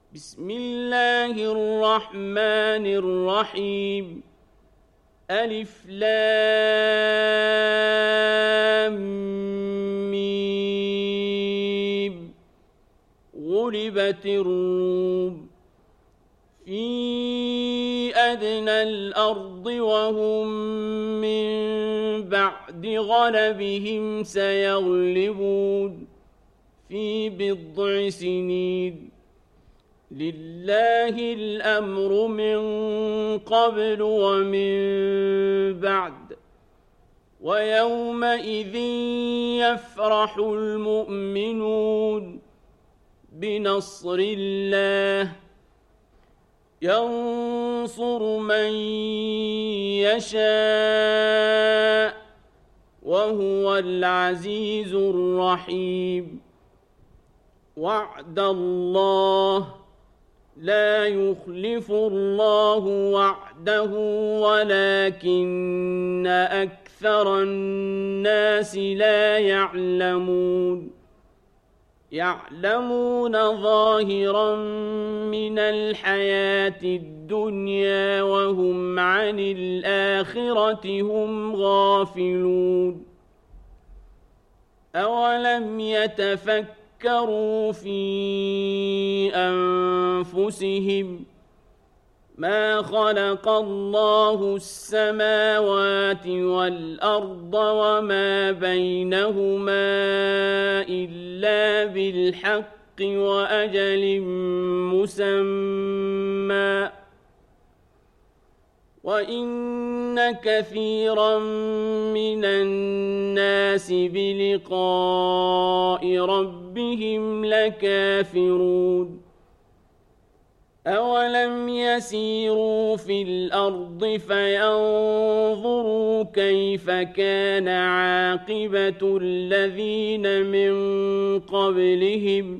بسم الله الرحمن الرحيم ألف لام ميم غلبت الروم في أدنى الأرض وهم من بعد غلبهم سيغلبون في بضع سنين لله الأمر من قبل ومن بعد ويومئذ يفرح المؤمنون بنصر الله ينصر من يشاء وهو العزيز الرحيم وعد الله لا يخلف الله وعده ولكن أكثر الناس لا يعلمون يعلمون ظاهرا من الحياة الدنيا وهم عن الآخرة هم غافلون أولم يتفكروا في أنفسهم ما خلق الله السماوات والأرض وما بينهما إلا بالحق وأجل مسمى وإن كثيرا من الناس بلقاء ربهم لكافرون أولم يسيروا في الأرض فينظروا كيف كان عاقبة الذين من قبلهم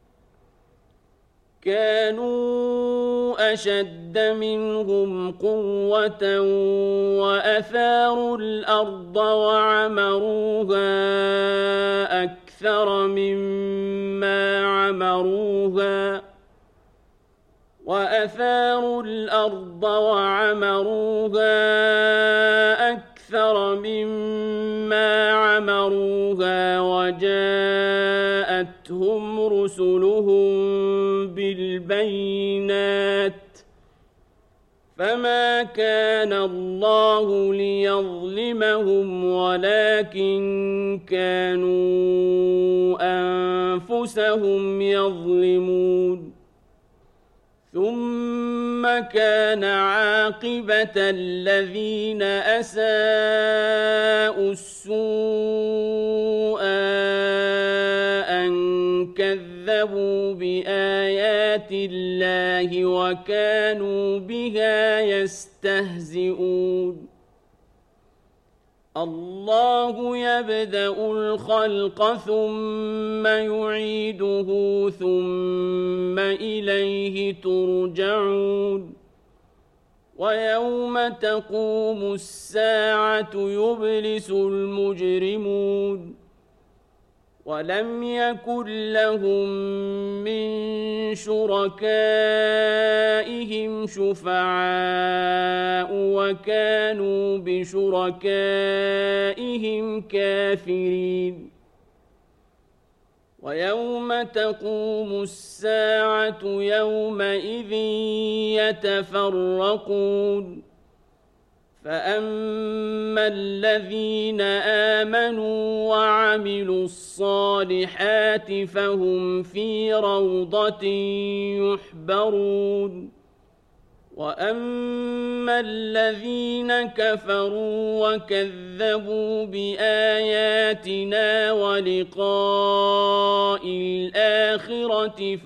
كانوا أشد منهم قوة وأثاروا الأرض وعمروها أكثر مما عمروها وجاءتهم رسلهم بالبينات فما كان الله ليظلمهم ولكن كانوا أنفسهم يظلمون ثم كان عاقبة الذين أساءوا السوء أن كذبوا بآيات الله وكانوا بها يستهزئون الله يبدأ الخلق ثم يعيده ثم إليه ترجعون ويوم تقوم الساعة يبلس المجرمون ولم يكن لهم من شركائهم شفعاء وكانوا بشركائهم كافرين ويوم تقوم الساعة يومئذ يتفرقون فأما الذين آمنوا وعملوا الصالحات فهم في روضة يحبرون وأما الذين كفروا وكذبوا بآياتنا ولقاء الآخرة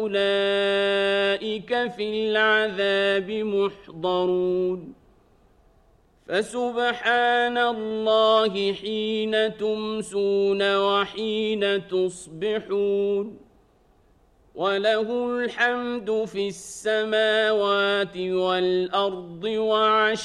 فأولئك في العذاب محضرون فسبحان الله حين تمسون وحين تصبحون وله الحمد في السماوات والأرض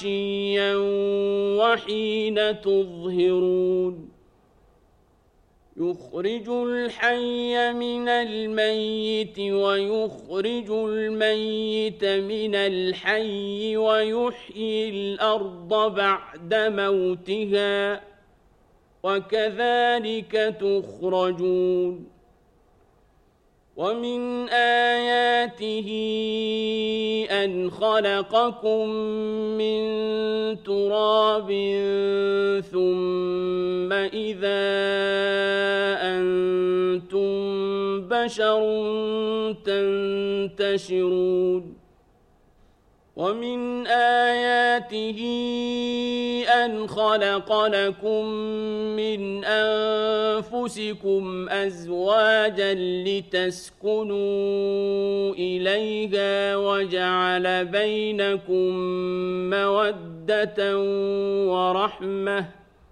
وعشيا وحين تظهرون يخرج الحي من الميت ويخرج الميت من الحي ويحيي الأرض بعد موتها وكذلك تخرجون ومن آياته أن خلقكم من تراب ثم إذا أنتم بشر تنتشرون ومن آياته أن خلق لكم من أنفسكم أزواجا لتسكنوا إليها وجعل بينكم مودة ورحمة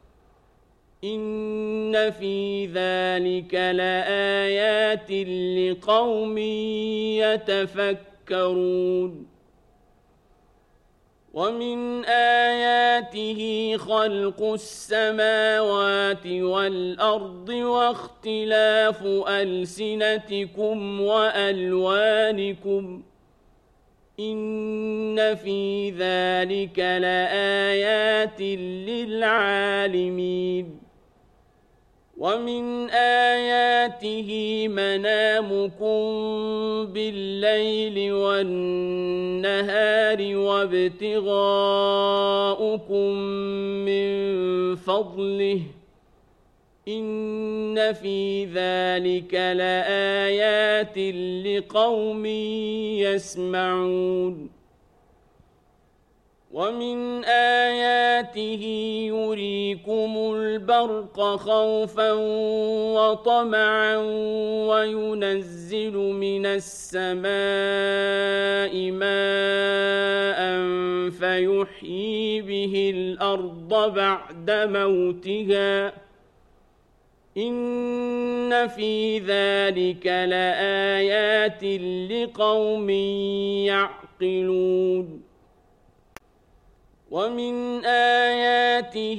إن في ذلك لآيات لقوم يتفكرون ومن آياته خلق السماوات والأرض واختلاف ألسنتكم وألوانكم إن في ذلك لآيات للعالمين ومن آياته منامكم بالليل والنهار وابتغاؤكم من فضله إن في ذلك لآيات لقوم يسمعون ومن آياته يريكم البرق خوفا وطمعا وينزل من السماء ماء فيحيي به الأرض بعد موتها إن في ذلك لآيات لقوم يعقلون ومن آياته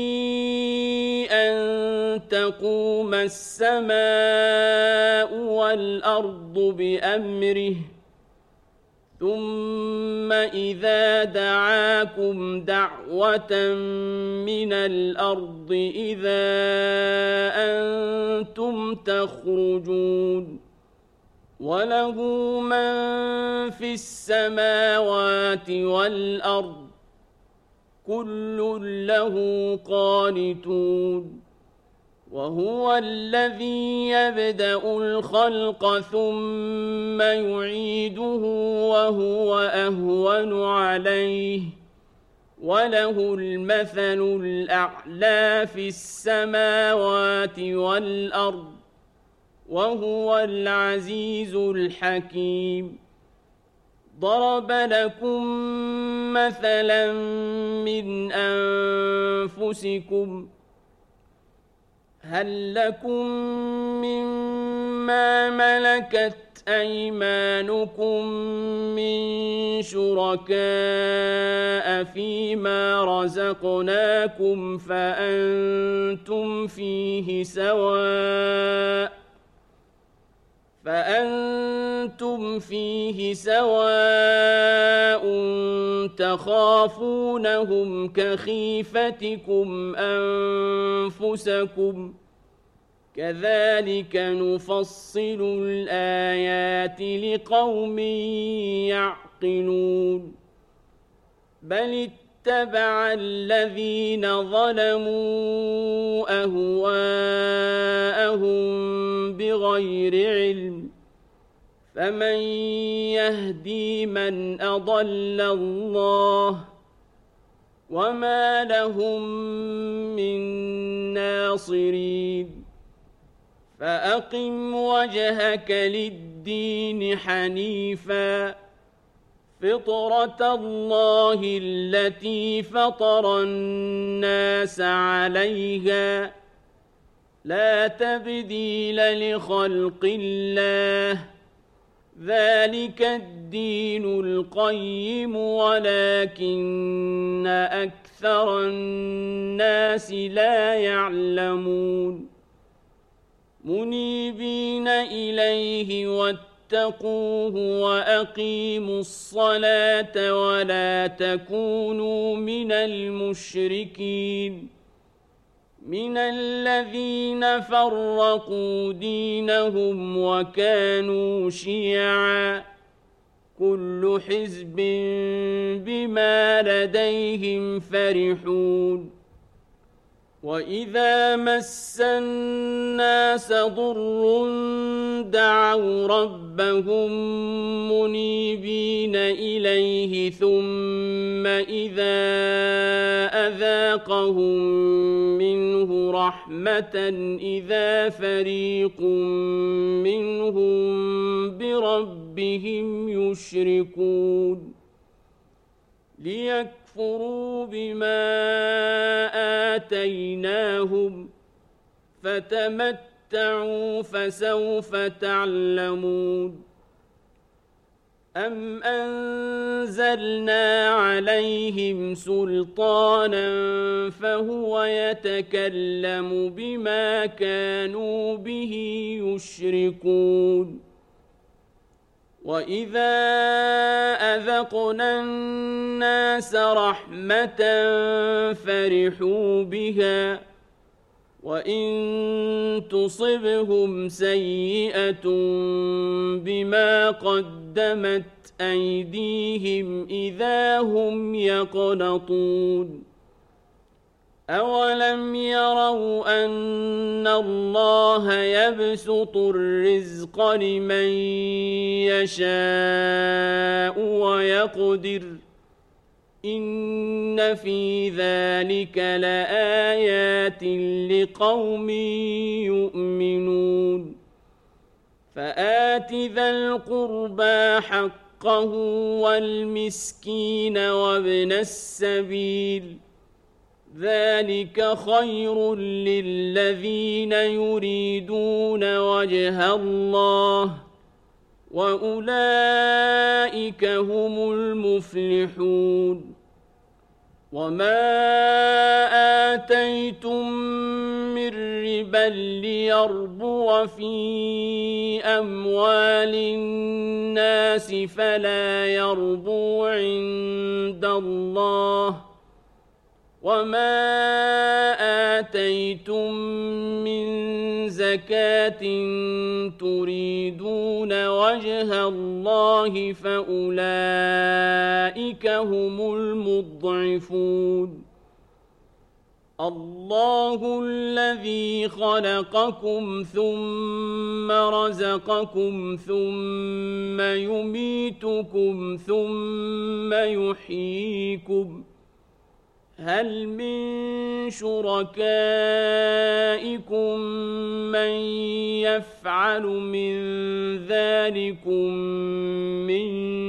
أن تقوم السماء والأرض بأمره ثم إذا دعاكم دعوة من الأرض إذا أنتم تخرجون وله من في السماوات والأرض كل له قانتون وهو الذي يبدأ الخلق ثم يعيده وهو أهون عليه وله المثل الأعلى في السماوات والأرض وهو العزيز الحكيم ضرب لكم مثلا من أنفسكم هل لكم مما ملكت أيمانكم من شركاء فيما رزقناكم فأنتم فيه سواء تخافونهم كخيفتكم أنفسكم كذلك نفصل الآيات لقوم يعقلون بل اتبع الذين ظلموا أهواءهم بغير علم فمن يهدي من أضل الله وما لهم من ناصرين فأقم وجهك للدين حنيفا فطرة الله التي فطر الناس عليها لا تبديل لخلق الله ذلك الدين القيم ولكن أكثر الناس لا يعلمون منيبين إليه واتقوه وأقيموا الصلاة ولا تكونوا من المشركين من الذين فرقوا دينهم وكانوا شيعا كل حزب بما لديهم فرحون وإذا مس الناس ضر دعوا ربهم منيبين إليه ثم إذا أذاقهم منه رحمة إذا فريق منهم بربهم يشركون ليكفروا بما آتيناهم فتمتعوا فسوف تعلمون أم أنزلنا عليهم سلطانا فهو يتكلم بما كانوا به يشركون وإذا أذقنا الناس رحمة فرحوا بها وإن تصبهم سيئة بما قدمت أيديهم إذا هم يقنطون أولم يروا أن الله يبسط الرزق لمن يشاء ويقدر إن في ذلك لآيات لقوم يؤمنون فآت ذا القربى حقه والمسكين وابن السبيل ذلك خير للذين يريدون وجه الله وأولئك هم المفلحون وما آتيتم من ربا ليربو في أموال الناس فلا يربو عند الله وما آتيتم من زكاة تريدون وجه الله فأولئك هم المضعفون الله الذي خلقكم ثم رزقكم ثم يميتكم ثم يحييكم هل من شركائكم من يفعل من ذلكم من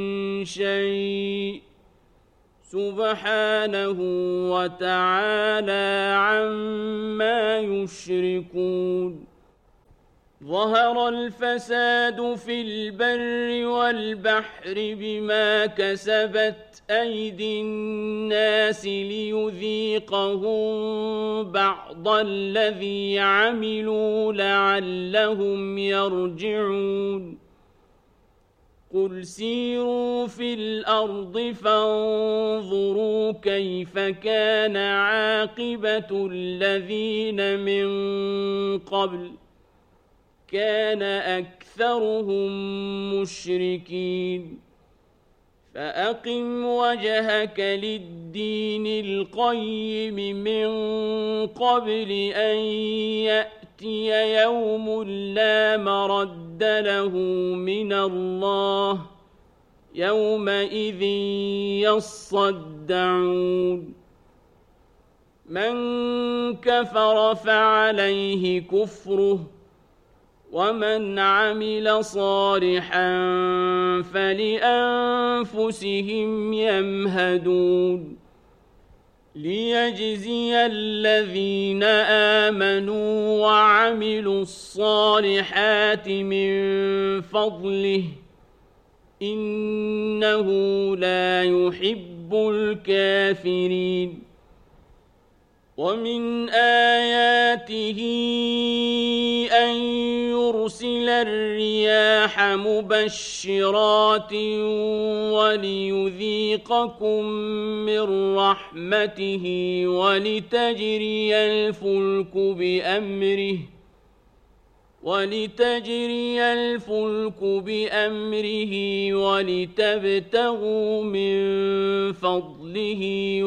شيء سبحانه وتعالى عما يشركون ظهر الفساد في البر والبحر بما كسبت أيدي الناس ليذيقهم بعض الذي عملوا لعلهم يرجعون قل سيروا في الأرض فانظروا كيف كان عاقبة الذين من قبل كان أكثرهم مشركين فأقم وجهك للدين القيم من قبل أن يأتي يوم لا مرد له من الله يومئذ يصدعون من كفر فعليه كفره ومن عمل صالحا فلأنفسهم يمهدون ليجزي الذين آمنوا وعملوا الصالحات من فضله إنه لا يحب الكافرين ومن آياته أن ليرسل الرياح مبشرات وليذيقكم من رحمته ولتجري الفلك بأمره ولتبتغوا من فضله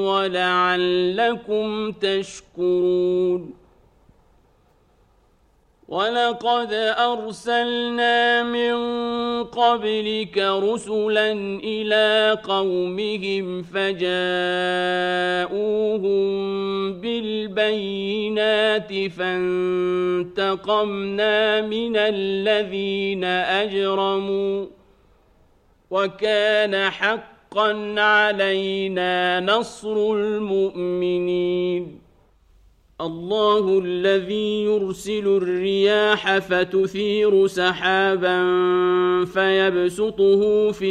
ولعلكم تشكرون ولقد أرسلنا من قبلك رسلا إلى قومهم فجاءوهم بالبينات فانتقمنا من الذين أجرموا وكان حقا علينا نصر المؤمنين الله الذي يرسل الرياح فتثير سحابا فيبسطه في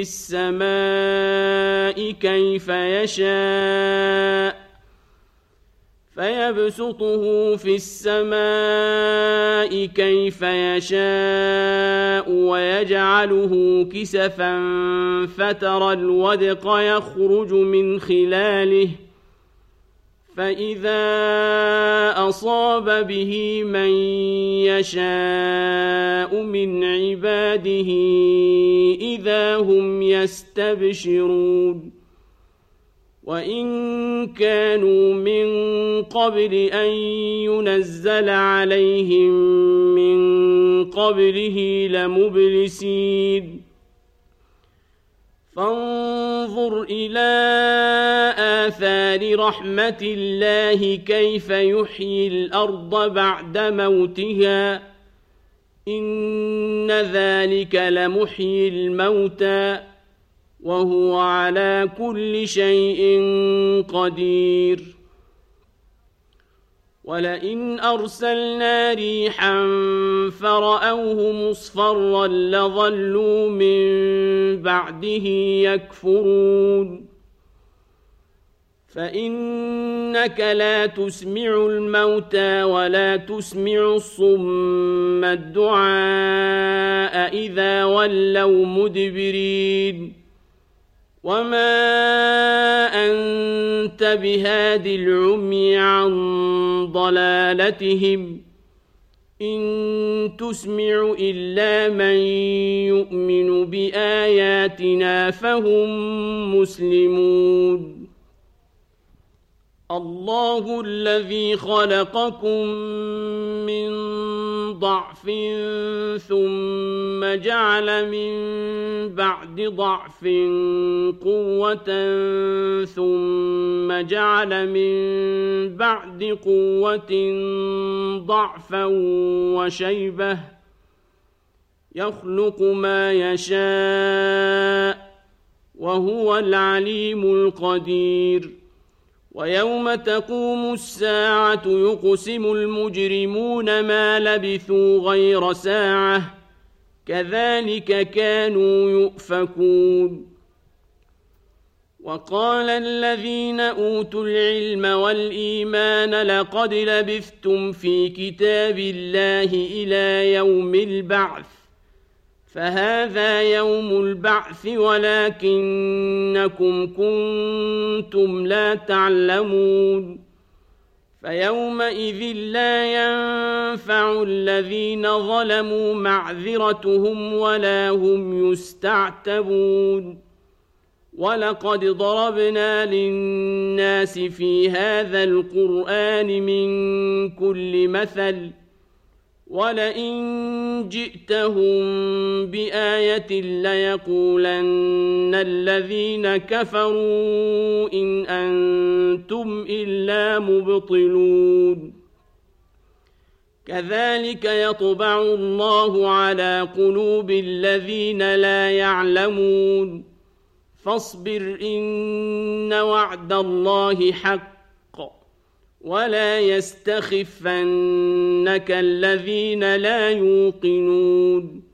السماء كيف يشاء ويجعله كسفا فترى الودق يخرج من خلاله فإذا أصاب به من يشاء من عباده إذا هم يستبشرون وإن كانوا من قبل أن ينزل عليهم من قبله لمبلسين فانظر إلى آثار رحمة الله كيف يحيي الأرض بعد موتها إن ذلك لمحيي الموتى وهو على كل شيء قدير ولئن أرسلنا ريحا فرأوه مصفرا لظلوا من بعده يكفرون فإنك لا تسمع الموتى ولا تسمع الصم الدعاء إذا ولوا مدبرين وما أنت بهاد العمي عن ضلالتهم إن تسمع إلا من يؤمن بآياتنا فهم مسلمون الله الذي خلقكم من ضعف ثم جعل من بعد ضعف قوة ثم جعل من بعد قوة ضعفا وشيبة يخلق ما يشاء وهو العليم القدير ويوم تقوم الساعة يقسم المجرمون ما لبثوا غير ساعة كذلك كانوا يؤفكون وقال الذين أوتوا العلم والإيمان لقد لبثتم في كتاب الله إلى يوم البعث فهذا يوم البعث ولكنكم كنتم لا تعلمون فيومئذ لا ينفع الذين ظلموا معذرتهم ولا هم يستعتبون ولقد ضربنا للناس في هذا القرآن من كل مثل ولئن جئتهم بآية ليقولن الذين كفروا إن أنتم إلا مبطلون كذلك يطبع الله على قلوب الذين لا يعلمون فاصبر إن وعد الله حق ولا يستخفنك الذين لا يوقنون